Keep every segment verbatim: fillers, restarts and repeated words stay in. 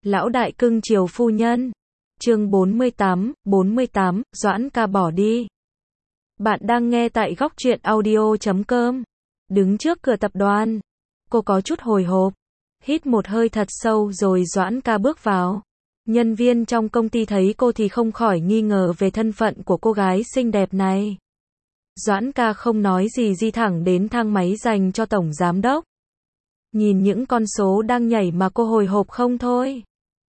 Lão đại cưng chiều phu nhân. Chương bốn mươi tám, bốn mươi tám, Doãn ca bỏ đi. Bạn đang nghe tại góc truyện audio chấm com. Đứng trước cửa tập đoàn, cô có chút hồi hộp. Hít một hơi thật sâu rồi Doãn ca bước vào. Nhân viên trong công ty thấy cô thì không khỏi nghi ngờ về thân phận của cô gái xinh đẹp này. Doãn ca không nói gì đi thẳng đến thang máy dành cho tổng giám đốc. Nhìn những con số đang nhảy mà cô hồi hộp không thôi.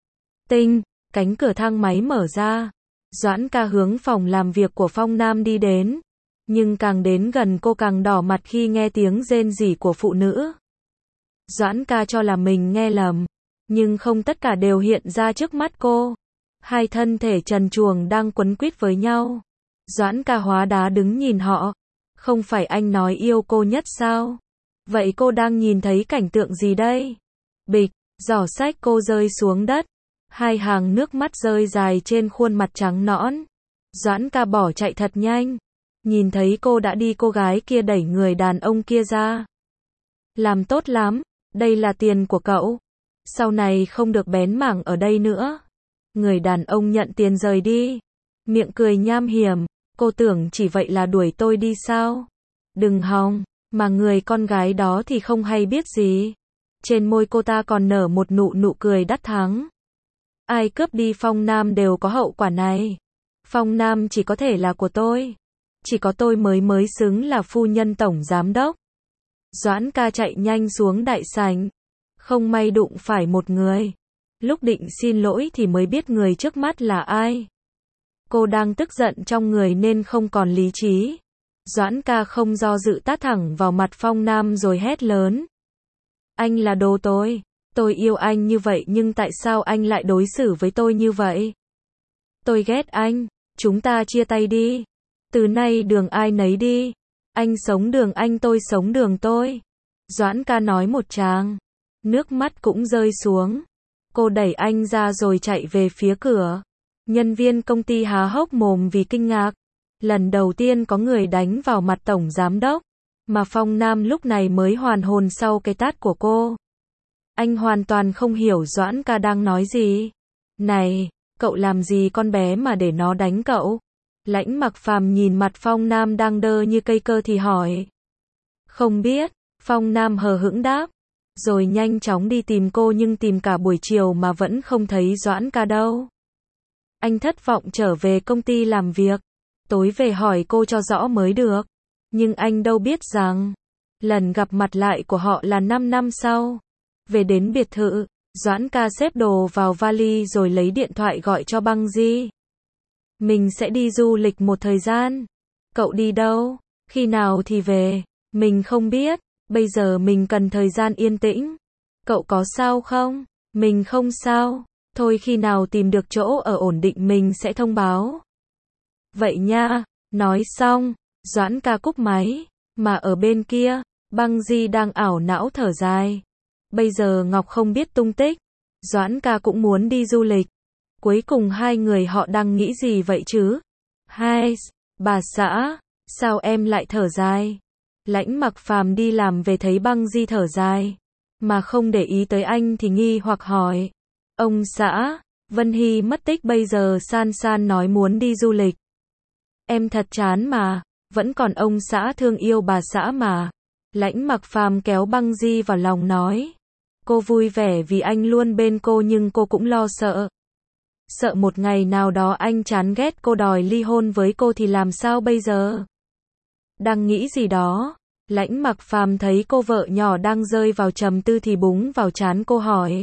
Tinh, cánh cửa thang máy mở ra. Doãn ca hướng phòng làm việc của Phong Nam đi đến. Nhưng càng đến gần cô càng đỏ mặt khi nghe tiếng rên rỉ của phụ nữ. Doãn ca cho là mình nghe lầm. Nhưng không tất cả đều hiện ra trước mắt cô. Hai thân thể trần truồng đang quấn quýt với nhau. Doãn ca hóa đá đứng nhìn họ. Không phải anh nói yêu cô nhất sao? Vậy cô đang nhìn thấy cảnh tượng gì đây? Bịch, giỏ sách cô rơi xuống đất. Hai hàng nước mắt rơi dài trên khuôn mặt trắng nõn. Doãn ca bỏ chạy thật nhanh. Nhìn thấy cô đã đi, cô gái kia đẩy người đàn ông kia ra. Làm tốt lắm, đây là tiền của cậu. Sau này không được bén mảng ở đây nữa. Người đàn ông nhận tiền rời đi. Miệng cười nham hiểm, cô tưởng chỉ vậy là đuổi tôi đi sao? Đừng hòng, mà người con gái đó thì không hay biết gì. Trên môi cô ta còn nở một nụ nụ cười đắc thắng. Ai cướp đi Phong Nam đều có hậu quả này. Phong Nam chỉ có thể là của tôi. Chỉ có tôi mới mới xứng là phu nhân tổng giám đốc. Doãn ca chạy nhanh xuống đại sảnh. Không may đụng phải một người. Lúc định xin lỗi thì mới biết người trước mắt là ai. Cô đang tức giận trong người nên không còn lý trí. Doãn ca không do dự tát thẳng vào mặt Phong Nam rồi hét lớn. Anh là đồ tôi. Tôi yêu anh như vậy nhưng tại sao anh lại đối xử với tôi như vậy? Tôi ghét anh. Chúng ta chia tay đi. Từ nay đường ai nấy đi. Anh sống đường anh, tôi sống đường tôi. Doãn ca nói một tràng. Nước mắt cũng rơi xuống. Cô đẩy anh ra rồi chạy về phía cửa. Nhân viên công ty há hốc mồm vì kinh ngạc. Lần đầu tiên có người đánh vào mặt tổng giám đốc. Mà Phong Nam lúc này mới hoàn hồn sau cái tát của cô. Anh hoàn toàn không hiểu Doãn ca đang nói gì. Này, cậu làm gì con bé mà để nó đánh cậu? Lãnh Mặc Phàm nhìn mặt Phong Nam đang đơ như cây cơ thì hỏi. Không biết, Phong Nam hờ hững đáp. Rồi nhanh chóng đi tìm cô nhưng tìm cả buổi chiều mà vẫn không thấy Doãn ca đâu. Anh thất vọng trở về công ty làm việc. Tối về hỏi cô cho rõ mới được. Nhưng anh đâu biết rằng, lần gặp mặt lại của họ là năm năm sau. Về đến biệt thự, Doãn ca xếp đồ vào vali rồi lấy điện thoại gọi cho Băng Di. Mình sẽ đi du lịch một thời gian. Cậu đi đâu? Khi nào thì về? Mình không biết. Bây giờ mình cần thời gian yên tĩnh. Cậu có sao không? Mình không sao. Thôi khi nào tìm được chỗ ở ổn định mình sẽ thông báo. Vậy nha. Nói xong, Doãn ca cúp máy. Mà ở bên kia, Băng Di đang ảo não thở dài. Bây giờ Ngọc không biết tung tích. Doãn ca cũng muốn đi du lịch. Cuối cùng hai người họ đang nghĩ gì vậy chứ? Hai, bà xã, sao em lại thở dài? Lãnh Mặc Phàm đi làm về thấy Băng Di thở dài. Mà không để ý tới anh thì nghi hoặc hỏi. Ông xã, Vân Hy mất tích bây giờ San San nói muốn đi du lịch. Em thật chán mà, vẫn còn ông xã thương yêu bà xã mà. Lãnh Mặc Phàm kéo Băng Di vào lòng nói. Cô vui vẻ vì anh luôn bên cô nhưng cô cũng lo sợ. Sợ một ngày nào đó anh chán ghét cô đòi ly hôn với cô thì làm sao bây giờ? Đang nghĩ gì đó, Lãnh Mặc Phàm thấy cô vợ nhỏ đang rơi vào trầm tư thì búng vào trán cô hỏi.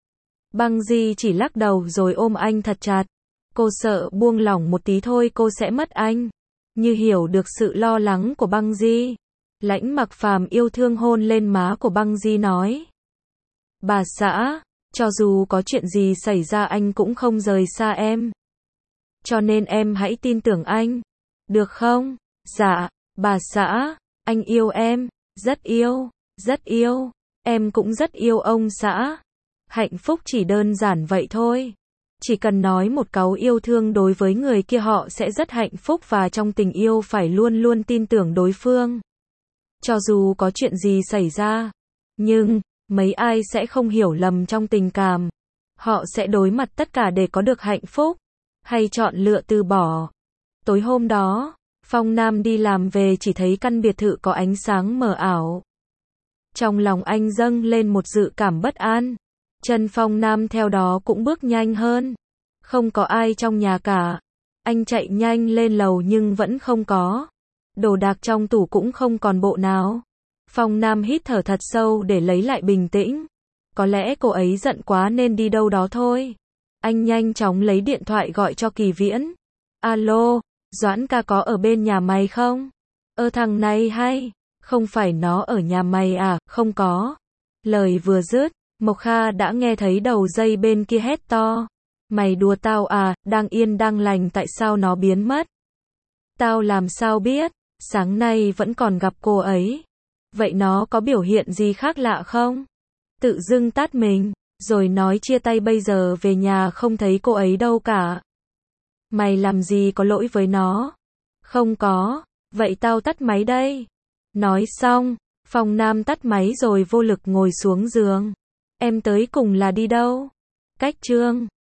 Băng Di chỉ lắc đầu rồi ôm anh thật chặt. Cô sợ buông lỏng một tí thôi cô sẽ mất anh. Như hiểu được sự lo lắng của Băng Di, Lãnh Mặc Phàm yêu thương hôn lên má của Băng Di nói. Bà xã, cho dù có chuyện gì xảy ra anh cũng không rời xa em. Cho nên em hãy tin tưởng anh. Được không? Dạ, bà xã, anh yêu em, rất yêu, rất yêu. Em cũng rất yêu ông xã. Hạnh phúc chỉ đơn giản vậy thôi. Chỉ cần nói một câu yêu thương đối với người kia họ sẽ rất hạnh phúc và trong tình yêu phải luôn luôn tin tưởng đối phương. Cho dù có chuyện gì xảy ra. Nhưng mấy ai sẽ không hiểu lầm trong tình cảm. Họ sẽ đối mặt tất cả để có được hạnh phúc, hay chọn lựa từ bỏ. Tối hôm đó, Phong Nam đi làm về chỉ thấy căn biệt thự có ánh sáng mờ ảo. Trong lòng anh dâng lên một dự cảm bất an. Chân Phong Nam theo đó cũng bước nhanh hơn. Không có ai trong nhà cả. Anh chạy nhanh lên lầu nhưng vẫn không có. Đồ đạc trong tủ cũng không còn bộ nào. Phong Nam hít thở thật sâu để lấy lại bình tĩnh. Có lẽ cô ấy giận quá nên đi đâu đó thôi. Anh nhanh chóng lấy điện thoại gọi cho Kỳ Viễn. Alo, Doãn ca có ở bên nhà mày không? Ơ thằng này hay, không phải nó ở nhà mày à? Không có. Lời vừa dứt, Mộc Kha đã nghe thấy đầu dây bên kia hét to. Mày đùa tao à, đang yên đang lành tại sao nó biến mất? Tao làm sao biết, sáng nay vẫn còn gặp cô ấy. Vậy nó có biểu hiện gì khác lạ không? Tự dưng tát mình, rồi nói chia tay bây giờ về nhà không thấy cô ấy đâu cả. Mày làm gì có lỗi với nó? Không có, vậy tao tắt máy đây. Nói xong, Phong Nam tắt máy rồi vô lực ngồi xuống giường. Em tới cùng là đi đâu? Cách Trương